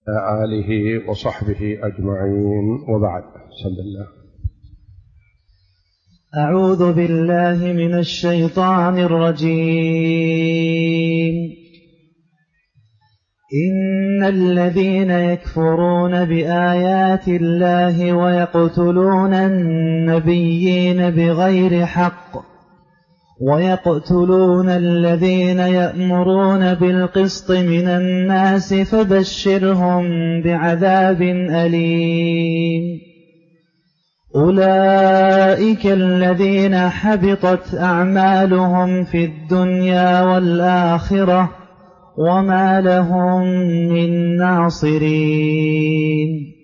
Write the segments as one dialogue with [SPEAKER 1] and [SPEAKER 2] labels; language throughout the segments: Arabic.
[SPEAKER 1] آله وصحبه أجمعين، وبعد. بسم الله.
[SPEAKER 2] أعوذ بالله من الشيطان الرجيم. إن الذين يكفرون بآيات الله ويقتلون النبيين بغير حق ويقتلون الذين يأمرون بالقسط من الناس فبشرهم بعذاب أليم. أولئك الذين حبطت أعمالهم في الدنيا والآخرة وما لهم من ناصرين.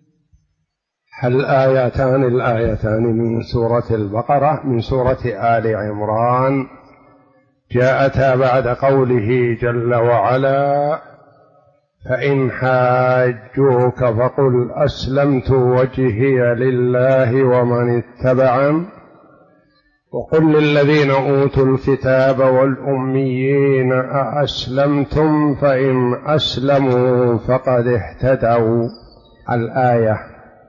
[SPEAKER 1] الآيتان من سورة البقرة من سورة آل عمران جاءتا بعد قوله جل وعلا: فإن حاجوك فقل أسلمت وجهي لله ومن اتبعن وقل للذين أوتوا الكتاب والأميين أأسلمتم فإن أسلموا فقد اهتدوا. الآية.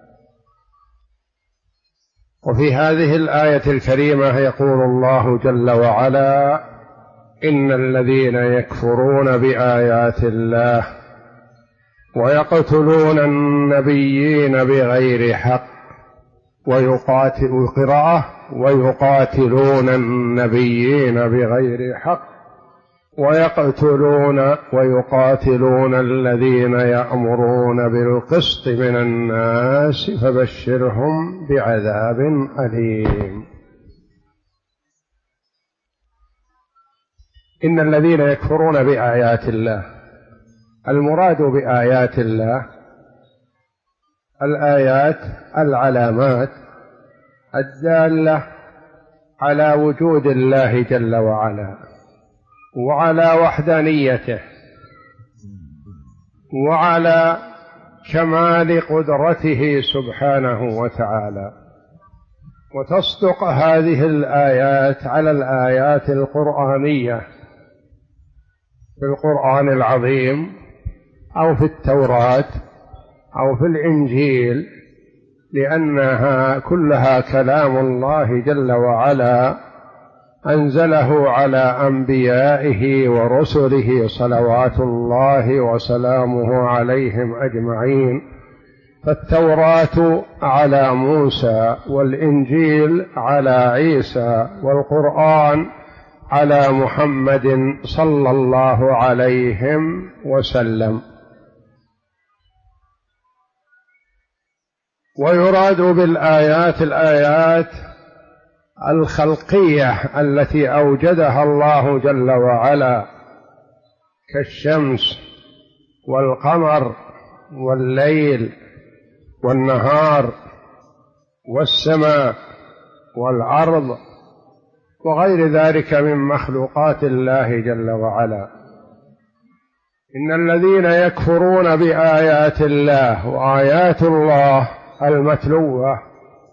[SPEAKER 1] وفي هذه الآية الكريمة يقول الله جل وعلا: إن الذين يكفرون بآيات الله ويقتلون النبيين بغير حق ويقاتلون النبيين بغير حق ويقاتلون الذين يأمرون بالقسط من الناس فبشرهم بعذاب أليم. إن الذين يكفرون بآيات الله، المراد بآيات الله الآيات العلامات الدالة على وجود الله جل وعلا وعلى وحدانيته وعلى كمال قدرته سبحانه وتعالى. وتصدق هذه الآيات على الآيات القرآنية في القرآن العظيم أو في التوراة أو في الإنجيل، لأنها كلها كلام الله جل وعلا أنزله على أنبيائه ورسله صلوات الله وسلامه عليهم أجمعين. فالتوراة على موسى والإنجيل على عيسى والقرآن على محمد صلى الله عليه وسلم. ويراد بالآيات الآيات الخلقية التي أوجدها الله جل وعلا كالشمس والقمر والليل والنهار والسماء والأرض وغير ذلك من مخلوقات الله جل وعلا. إن الذين يكفرون بآيات الله، وآيات الله المتلوة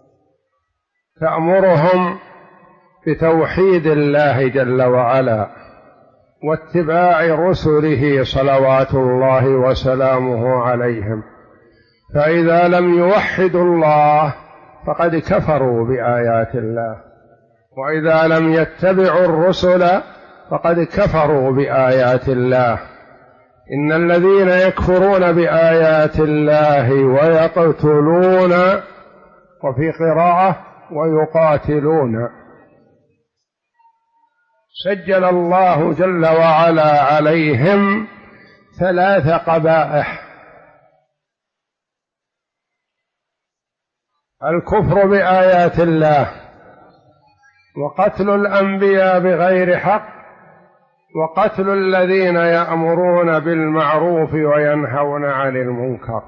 [SPEAKER 1] تأمرهم بتوحيد الله جل وعلا واتباع رسله صلوات الله وسلامه عليهم، فإذا لم يوحدوا الله فقد كفروا بآيات الله، وإذا لم يتبعوا الرسل فقد كفروا بآيات الله. إن الذين يكفرون بآيات الله ويقتلون، وفي قراءة ويقاتلون، سجل الله جل وعلا عليهم 3 قبائح: الكفر بآيات الله، وقتل الأنبياء بغير حق، وقتل الذين يأمرون بالمعروف وينهون عن المنكر.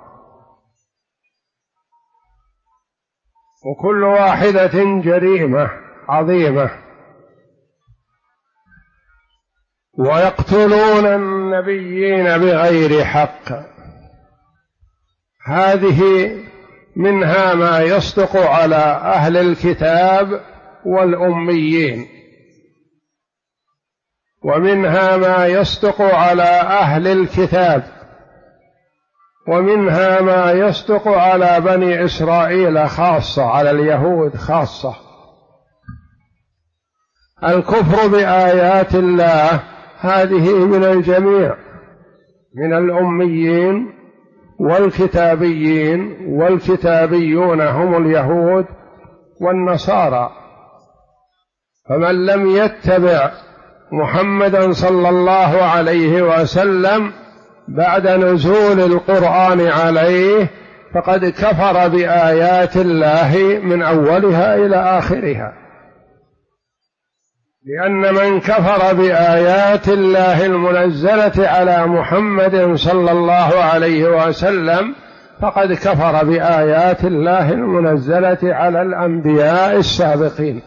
[SPEAKER 1] وكل واحدة جريمة عظيمة. ويقتلون النبيين بغير حق، هذه منها ما يصدق على أهل الكتاب والأميين، ومنها ما يصدق على أهل الكتاب ومنها ما يصدق على بني إسرائيل خاصة، على اليهود خاصة. الكفر بآيات الله هذه من الجميع، من الأميين والكتابيين، والكتابيون هم اليهود والنصارى. فمن لم يتبع محمدا صلى الله عليه وسلم بعد نزول القرآن عليه فقد كفر بآيات الله من أولها إلى آخرها، لأن من كفر بآيات الله المنزلة على محمد صلى الله عليه وسلم فقد كفر بآيات الله المنزلة على الأنبياء السابقين.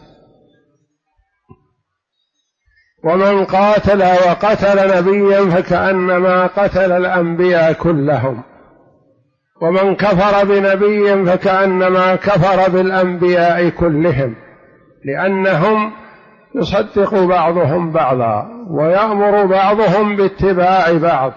[SPEAKER 1] ومن قاتل وقتل نبيا فكأنما قتل الأنبياء كلهم، ومن كفر بنبي فكأنما كفر بالأنبياء كلهم، لأنهم يصدق بعضهم بعضا ويأمر بعضهم باتباع بعض.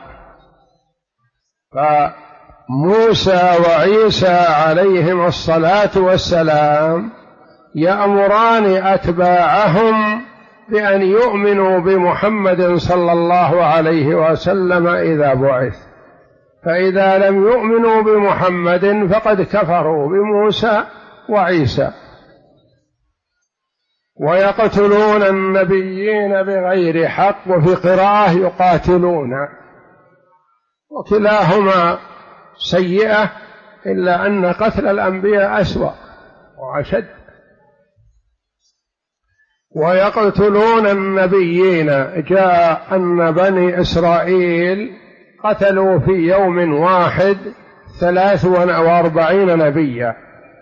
[SPEAKER 1] فموسى وعيسى عليهم الصلاة والسلام يأمران أتباعهم بأن يؤمنوا بمحمد صلى الله عليه وسلم إذا بعث، فإذا لم يؤمنوا بمحمد فقد كفروا بموسى وعيسى. ويقتلون النبيين بغير حق، وفي قراءة يقاتلون، وكلاهما سيئة، إلا أن قتل الأنبياء أسوأ وأشد. ويقتلون النبيين، جاء أن بني إسرائيل قتلوا في يوم واحد 43 نبيا،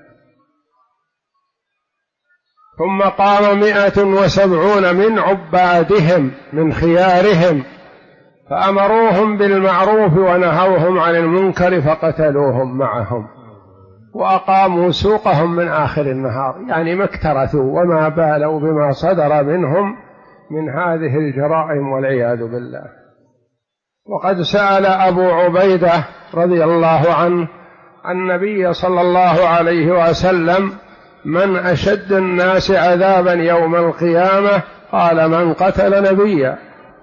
[SPEAKER 1] ثم قام 170 من عبادهم من خيارهم فأمروهم بالمعروف ونهوهم عن المنكر فقتلوهم معهم، وأقاموا سوقهم من آخر النهار، يعني ما اكترثوا وما بالوا بما صدر منهم من هذه الجرائم والعياذ بالله. وقد سأل أبو عبيدة رضي الله عنه النبي صلى الله عليه وسلم: من أشد الناس عذابا يوم القيامة؟ قال: من قتل نبيا،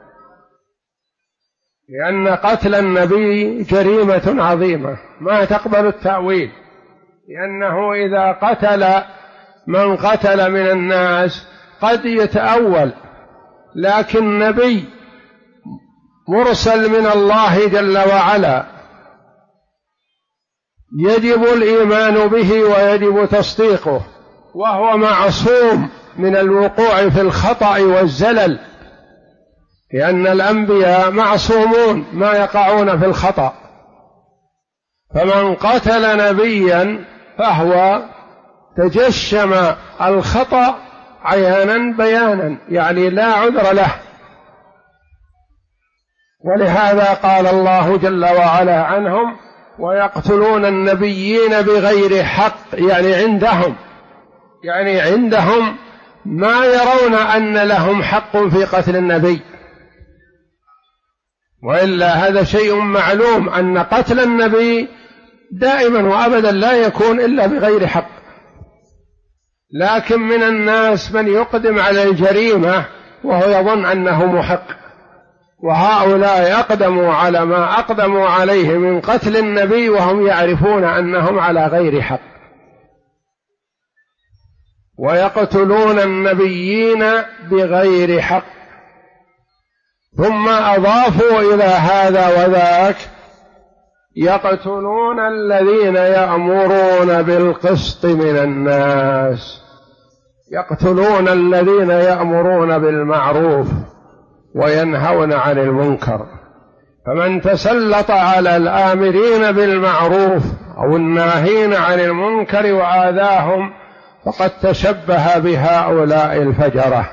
[SPEAKER 1] لأن قتل النبي جريمة عظيمة ما تقبل التأويل، لأنه إذا قتل من قتل من الناس قد يتأول، لكن نبي مرسل من الله جل وعلا يجب الإيمان به ويجب تصديقه، وهو معصوم من الوقوع في الخطأ والزلل، لأن الأنبياء معصومون ما يقعون في الخطأ. فمن قتل نبيا فهو تجشم الخطأ عيانا بيانا، يعني لا عذر له. ولهذا قال الله جل وعلا عنهم: ويقتلون النبيين بغير حق، يعني عندهم ما يرون أن لهم حق في قتل النبي، وإلا هذا شيء معلوم أن قتل النبي دائما وأبدا لا يكون إلا بغير حق. لكن من الناس من يقدم على الجريمة وهو يظن أنه محق، وهؤلاء أقدموا على ما أقدموا عليه من قتل النبي وهم يعرفون أنهم على غير حق. ويقتلون النبيين بغير حق، ثم أضافوا إلى هذا وذاك: يقتلون الذين يأمرون بالقسط من الناس، يقتلون الذين يأمرون بالمعروف وينهون عن المنكر. فمن تسلط على الآمرين بالمعروف أو الناهين عن المنكر وآذاهم فقد تشبه بهؤلاء الفجرة،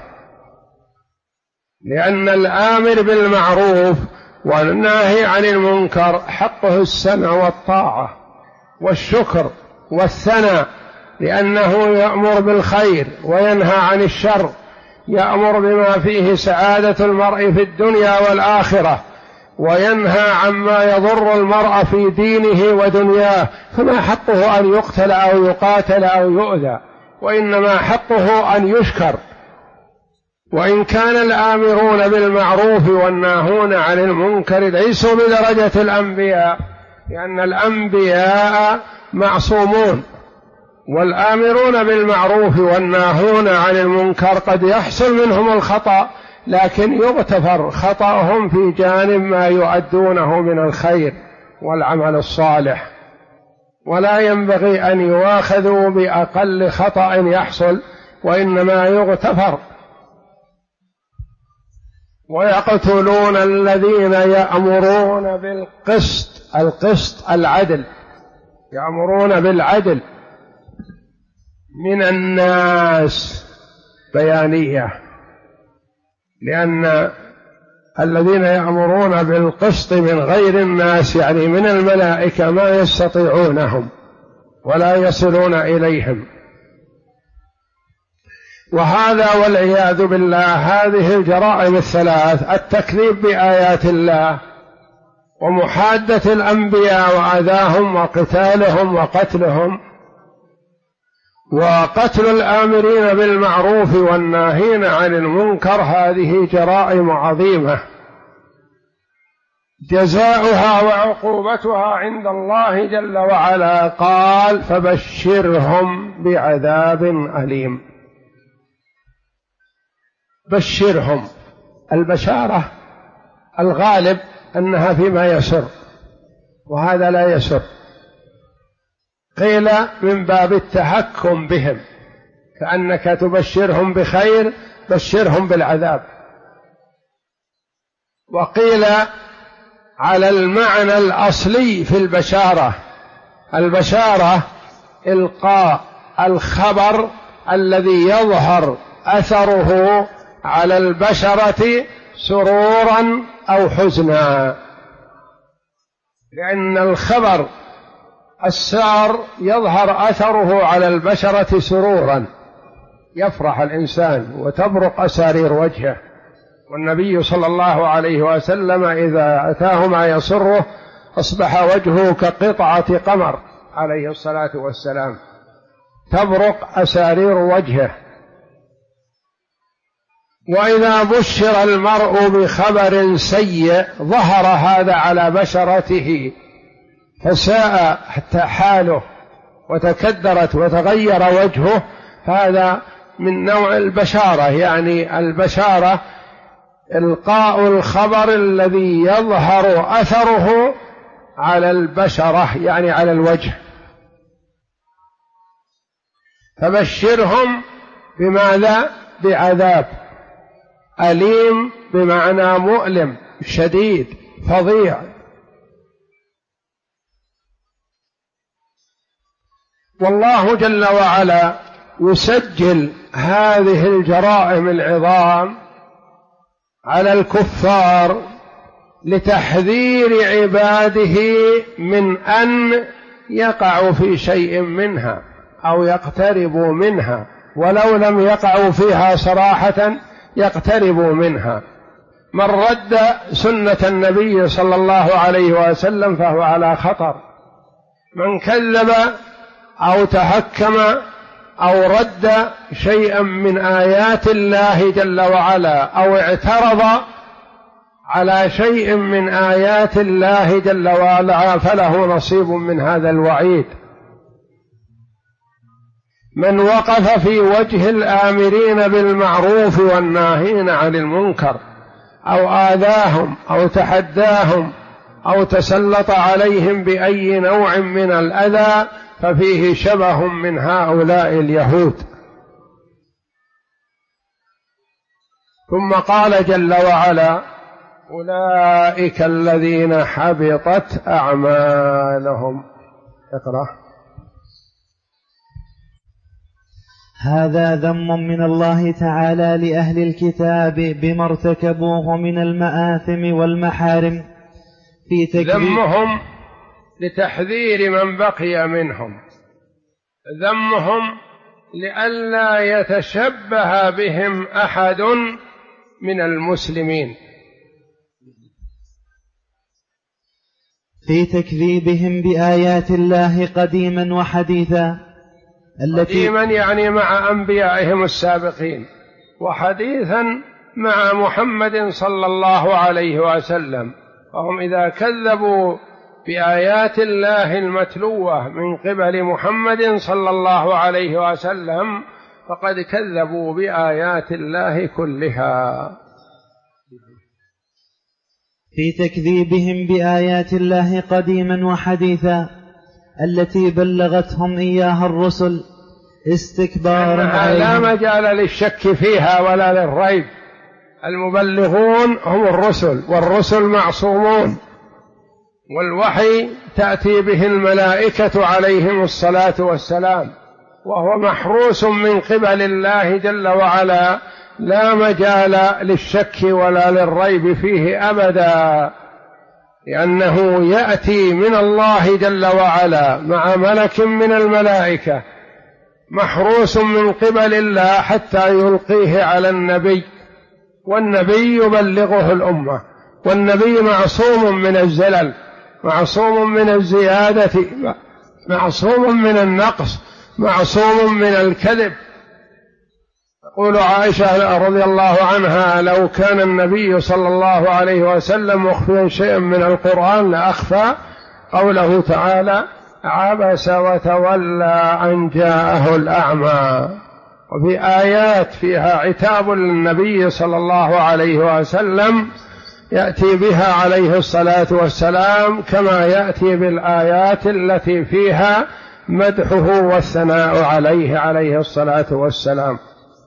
[SPEAKER 1] لأن الآمر بالمعروف والناهي عن المنكر حقه السمع والطاعة والشكر والثناء، لأنه يأمر بالخير وينهى عن الشر، يأمر بما فيه سعادة المرء في الدنيا والآخرة، وينهى عما يضر المرء في دينه ودنياه، فما حقه أن يقتل أو يقاتل أو يؤذى، وإنما حقه أن يشكر. وإن كان الآمرون بالمعروف والناهون عن المنكر ليسوا بدرجة الأنبياء، لأن الأنبياء معصومون، والآمرون بالمعروف والناهون عن المنكر قد يحصل منهم الخطأ، لكن يغتفر خطأهم في جانب ما يؤدونه من الخير والعمل الصالح، ولا ينبغي أن يؤاخذوا بأقل خطأ يحصل، وإنما يغتفر. ويقتلون الذين يأمرون بالقسط، القسط العدل، يأمرون بالعدل من الناس، بيانية، لأن الذين يأمرون بالقسط من غير الناس يعني من الملائكة ما يستطيعونهم ولا يصلون إليهم. وهذا والعياذ بالله هذه الجرائم الثلاث: التكذيب بآيات الله، ومحادة الأنبياء وأذاهم وقتالهم وقتلهم، وقتل الآمرين بالمعروف والناهين عن المنكر، هذه جرائم عظيمة جزاؤها وعقوبتها عند الله جل وعلا. قال: فبشرهم بعذاب أليم. بشرهم، البشارة الغالب أنها فيما يسر، وهذا لا يسر، قيل من باب التحكم بهم، كأنك تبشرهم بخير، بشرهم بالعذاب. وقيل على المعنى الأصلي في البشارة، البشارة إلقاء الخبر الذي يظهر أثره على البشرة سرورا أو حزنا، لأن الخبر السار يظهر أثره على البشرة سرورا، يفرح الإنسان وتبرق أسارير وجهه. والنبي صلى الله عليه وسلم إذا أتاه ما يسره أصبح وجهه كقطعة قمر عليه الصلاة والسلام، تبرق أسارير وجهه. وإذا بشر المرء بخبر سيء ظهر هذا على بشرته فساء حتى حاله وتكدرت وتغير وجهه، هذا من نوع البشارة. يعني البشارة إلقاء الخبر الذي يظهر أثره على البشرة، يعني على الوجه. فبشرهم بماذا؟ بعذاب أليم، بمعنى مؤلم شديد فظيع. والله جل وعلا يسجل هذه الجرائم العظام على الكفار لتحذير عباده من أن يقعوا في شيء منها أو يقتربوا منها، ولو لم يقعوا فيها صراحة يقتربوا منها. من رد سنة النبي صلى الله عليه وسلم فهو على خطر، من كذب أو تحكم أو رد شيئا من آيات الله جل وعلا أو اعترض على شيء من آيات الله جل وعلا فله نصيب من هذا الوعيد. من وقف في وجه الآمرين بالمعروف والناهين عن المنكر أو آذاهم أو تحداهم أو تسلط عليهم بأي نوع من الأذى ففيه شبه من هؤلاء اليهود. ثم قال جل وعلا: أولئك الذين حبطت أعمالهم. اقرأ.
[SPEAKER 2] هذا ذم من الله تعالى لأهل الكتاب بما ارتكبوه من المآثم والمحارم في تكذيب.
[SPEAKER 1] ذمهم لتحذير من بقي منهم، ذمهم لئلا يتشبه بهم أحد من المسلمين،
[SPEAKER 2] في تكذيبهم بآيات الله قديما وحديثا
[SPEAKER 1] قديما يعني مع أنبيائهم السابقين، وحديثا مع محمد صلى الله عليه وسلم. فهم إذا كذبوا بآيات الله المتلوة من قبل محمد صلى الله عليه وسلم فقد كذبوا بآيات الله كلها.
[SPEAKER 2] في تكذيبهم بآيات الله قديما وحديثا التي بلغتهم إياها الرسل استكبارا عليهم.
[SPEAKER 1] لا مجال للشك فيها ولا للريب، المبلغون هم الرسل، والرسل معصومون، والوحي تأتي به الملائكة عليهم الصلاة والسلام، وهو محروس من قبل الله جل وعلا، لا مجال للشك ولا للريب فيه أبدا، لأنه يأتي من الله جل وعلا مع ملك من الملائكة محروس من قبل الله حتى يلقيه على النبي، والنبي يبلغه الأمة، والنبي معصوم من الزلل، معصوم من الزيادة، معصوم من النقص، معصوم من الكذب. تقول عائشة رضي الله عنها: لو كان النبي صلى الله عليه وسلم مخفيا شيئا من القرآن لأخفى قوله تعالى: عبس وتولى أن جاءه الأعمى. وفي آيات فيها عتاب للنبي صلى الله عليه وسلم يأتي بها عليه الصلاة والسلام، كما يأتي بالآيات التي فيها مدحه والثناء عليه عليه الصلاة والسلام.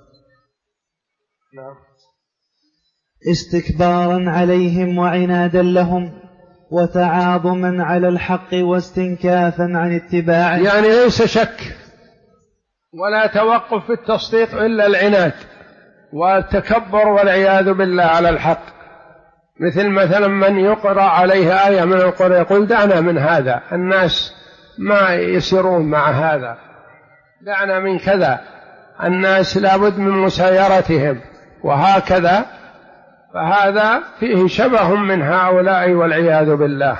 [SPEAKER 2] استكبارا عليهم وعنادا لهم وتعاظما على الحق واستنكافا عن اتباعه.
[SPEAKER 1] يعني ليس شك ولا توقف في التصديق إلا العناد والتكبر والعياذ بالله على الحق. مثلا من يقرأ عليه آية من القرآن يقول: دعنا من هذا، الناس ما يسيرون مع هذا، دعنا من كذا، الناس لابد من مسايرتهم، وهكذا. فهذا فيه شبه من هؤلاء والعياذ بالله.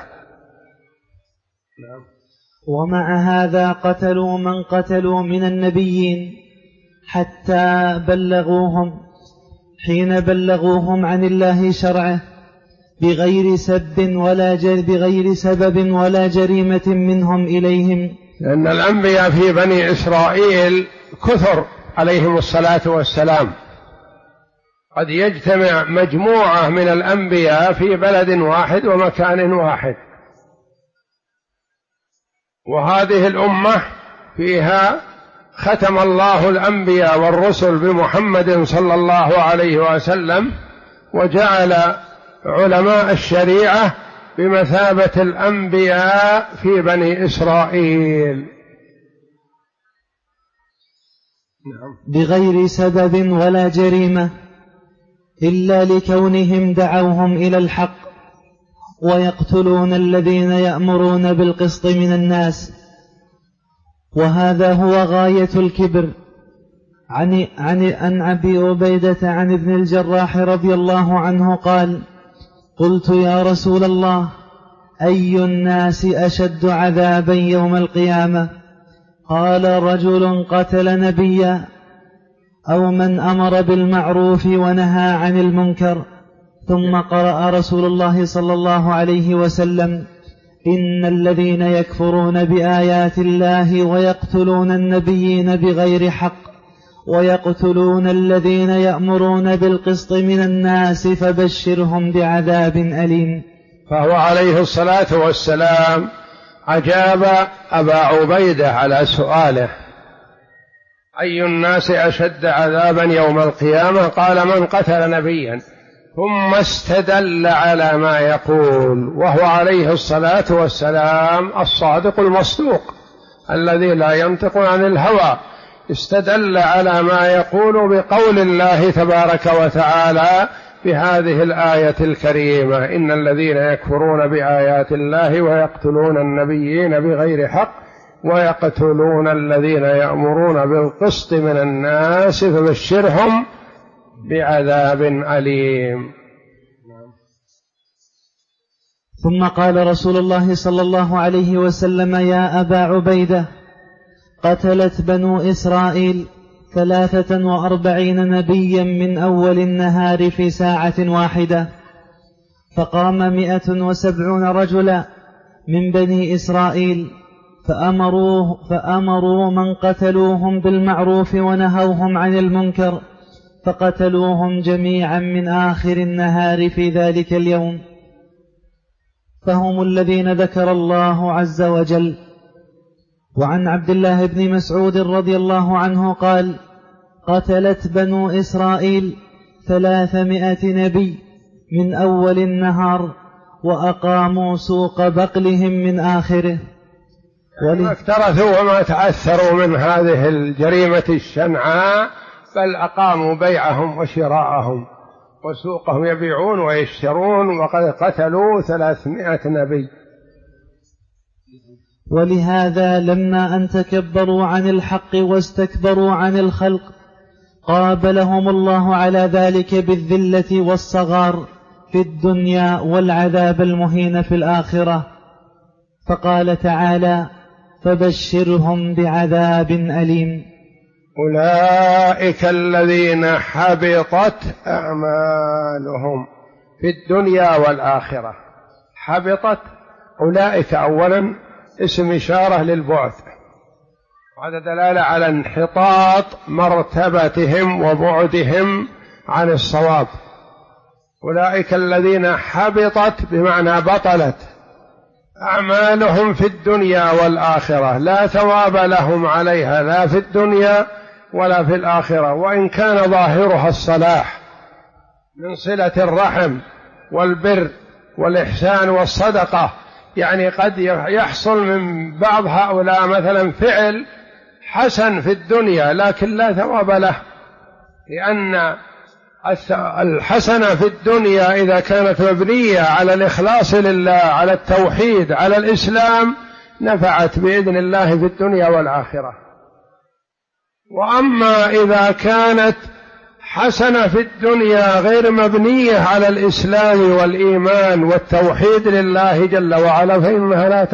[SPEAKER 2] ومع هذا قتلوا من قتلوا من النبيين حتى بلغوهم، حين بلغوهم عن الله شرعه بغير سبب ولا جريمة منهم إليهم.
[SPEAKER 1] لأن الأنبياء في بني إسرائيل كثر عليهم الصلاة والسلام، قد يجتمع مجموعة من الأنبياء في بلد واحد ومكان واحد، وهذه الأمة فيها ختم الله الأنبياء والرسل بمحمد صلى الله عليه وسلم، وجعل علماء الشريعة بمثابة الأنبياء في بني إسرائيل.
[SPEAKER 2] بغير سبب ولا جريمة إلا لكونهم دعوهم إلى الحق، ويقتلون الذين يأمرون بالقسط من الناس، وهذا هو غاية الكبر. عن أبي عبيدة عن ابن الجراح رضي الله عنه قال: قلت يا رسول الله، أي الناس أشد عذابا يوم القيامة؟ قال: رجل قتل نبيا، أو من أمر بالمعروف ونهى عن المنكر. ثم قرأ رسول الله صلى الله عليه وسلم: إن الذين يكفرون بآيات الله ويقتلون النبيين بغير حق ويقتلون الذين يأمرون بالقسط من الناس فبشرهم بعذاب أليم.
[SPEAKER 1] فهو عليه الصلاة والسلام أجاب أبا عبيدة على سؤاله: أي الناس أشد عذابا يوم القيامة؟ قال: من قتل نبيا. ثم استدل على ما يقول، وهو عليه الصلاة والسلام الصادق المصدوق الذي لا ينطق عن الهوى. استدل على ما يقول بقول الله تبارك وتعالى بهذه الآية الكريمة: إن الذين يكفرون بآيات الله ويقتلون النبيين بغير حق ويقتلون الذين يأمرون بالقسط من الناس فبشرهم بعذاب أليم.
[SPEAKER 2] ثم قال رسول الله صلى الله عليه وسلم: يا أبا عبيدة، قتلت بنو إسرائيل 43 نبيا من أول النهار في ساعة واحدة، فقام 170 رجلا من بني إسرائيل فأمروا من قتلوهم بالمعروف ونهوهم عن المنكر، فقتلوهم جميعا من آخر النهار في ذلك اليوم، فهم الذين ذكر الله عز وجل. وعن عبد الله بن مسعود رضي الله عنه قال: قتلت بنو إسرائيل 300 نبي من أول النهار، وأقاموا سوق بقلهم من آخره.
[SPEAKER 1] ما اكترثوا وما تعثروا من هذه الجريمة الشنعاء، بل أقاموا بيعهم وشراءهم وسوقهم، يبيعون ويشترون، وقد قتلوا 300 نبي.
[SPEAKER 2] ولهذا لما أن تكبروا عن الحق واستكبروا عن الخلق، قابلهم الله على ذلك بالذلة والصغار في الدنيا والعذاب المهين في الآخرة، فقال تعالى: فبشرهم بعذاب أليم.
[SPEAKER 1] أولئك الذين حبطت أعمالهم في الدنيا والآخرة. حبطت، أولئك أولا اسم إشارة للبعد، وهذا دلالة على انحطاط مرتبتهم وبعدهم عن الصواب. أولئك الذين حبطت بمعنى بطلت أعمالهم في الدنيا والآخرة، لا ثواب لهم عليها لا في الدنيا ولا في الآخرة، وإن كان ظاهرها الصلاح من صلة الرحم والبر والإحسان والصدقة. يعني قد يحصل من بعض هؤلاء مثلا فعل حسن في الدنيا لكن لا ثواب له، لأن الحسنة في الدنيا إذا كانت مبنية على الإخلاص لله، على التوحيد، على الإسلام، نفعت بإذن الله في الدنيا والآخرة. وأما إذا كانت حسنة في الدنيا غير مبنية على الإسلام والإيمان والتوحيد لله جل وعلا، فإنها لا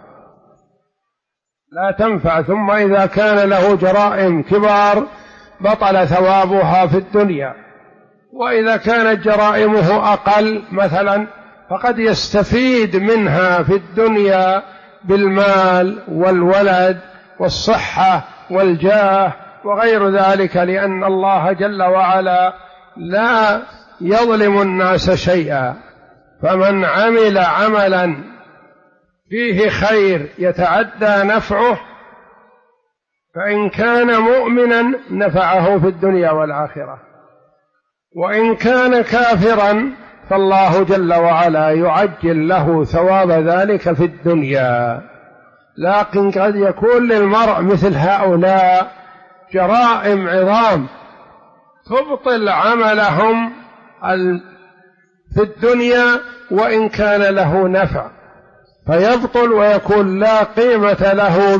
[SPEAKER 1] تنفع. ثم إذا كان له جرائم كبار بطل ثوابها في الدنيا، وإذا كانت جرائمه أقل مثلا فقد يستفيد منها في الدنيا بالمال والولد والصحة والجاه وغير ذلك، لأن الله جل وعلا لا يظلم الناس شيئا. فمن عمل عملا فيه خير يتعدى نفعه، فإن كان مؤمنا نفعه في الدنيا والآخرة، وإن كان كافرا فالله جل وعلا يعجل له ثواب ذلك في الدنيا. لكن قد يكون للمرء مثل هؤلاء جرائم عظام تبطل عملهم في الدنيا وإن كان له نفع، فيبطل ويكون لا قيمة له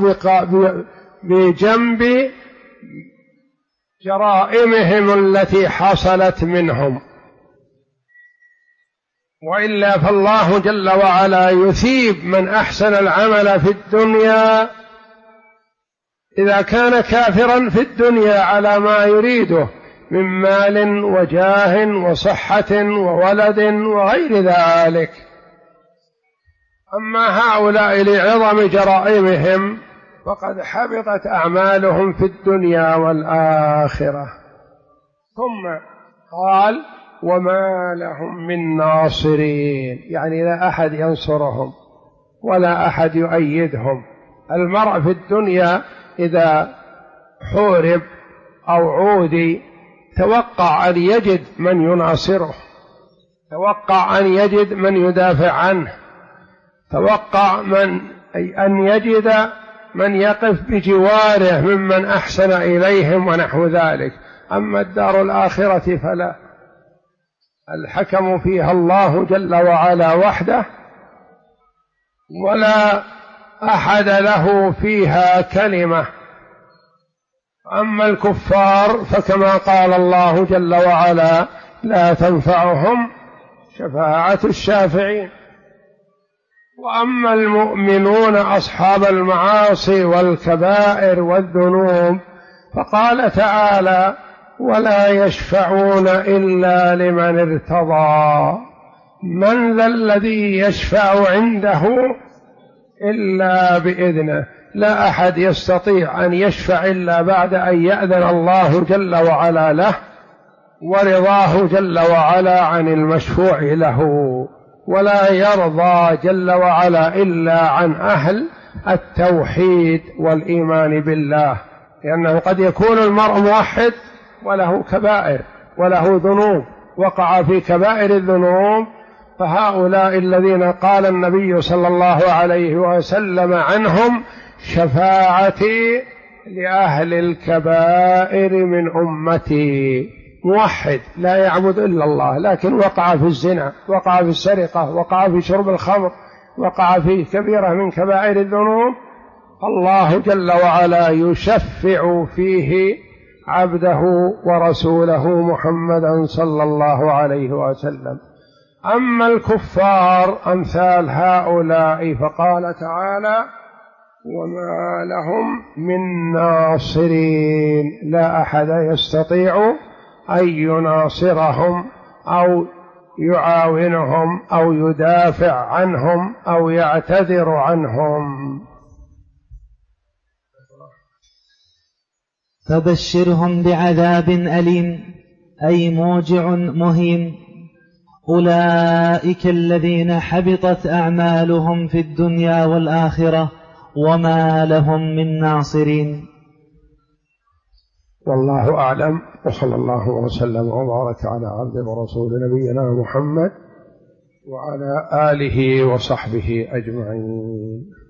[SPEAKER 1] بجنب جرائمهم التي حصلت منهم. وإلا فالله جل وعلا يثيب من أحسن العمل في الدنيا إذا كان كافرا في الدنيا على ما يريده من مال وجاه وصحة وولد وغير ذلك. أما هؤلاء لعظم جرائمهم فقد حبطت أعمالهم في الدنيا والآخرة. ثم قال: وما لهم من ناصرين، يعني لا أحد ينصرهم ولا أحد يؤيدهم. المرء في الدنيا إذا حورب أو عودي توقع أن يجد من يناصره، توقع أن يجد من يدافع عنه، توقع أن يجد من يقف بجواره ممن أحسن إليهم ونحو ذلك. أما الدار الآخرة فلا، الحكم فيها الله جل وعلا وحده، ولا أحد له فيها كلمة. أما الكفار فكما قال الله جل وعلا: لا تنفعهم شفاعة الشافعين. وأما المؤمنون أصحاب المعاصي والكبائر والذنوب فقال تعالى: ولا يشفعون إلا لمن ارتضى. من ذا الذي يشفع عنده إلا بإذنه؟ لا أحد يستطيع أن يشفع إلا بعد أن يأذن الله جل وعلا له ورضاه جل وعلا عن المشفوع له، ولا يرضى جل وعلا إلا عن أهل التوحيد والإيمان بالله، لأنه قد يكون المرء موحد وله كبائر وله ذنوب، وقع في كبائر الذنوب، فهؤلاء الذين قال النبي صلى الله عليه وسلم عنهم: شفاعتي لأهل الكبائر من أمتي. موحد لا يعبد إلا الله، لكن وقع في الزنا، وقع في السرقة، وقع في شرب الخمر، وقع في كبيرة من كبائر الذنوب، الله جل وعلا يشفع فيه عبده ورسوله محمدا صلى الله عليه وسلم. أما الكفار أمثال هؤلاء فقال تعالى: وما لهم من ناصرين. لا أحد يستطيع أن يناصرهم أو يعاونهم أو يدافع عنهم أو يعتذر عنهم.
[SPEAKER 2] فبشرهم بعذاب أليم، أي موجع مهين. أولئك الذين حبطت أعمالهم في الدنيا والآخرة وما لهم من ناصرين.
[SPEAKER 1] والله أعلم، وصلى الله وسلم وبارك على عبده ورسول نبينا محمد وعلى آله وصحبه أجمعين.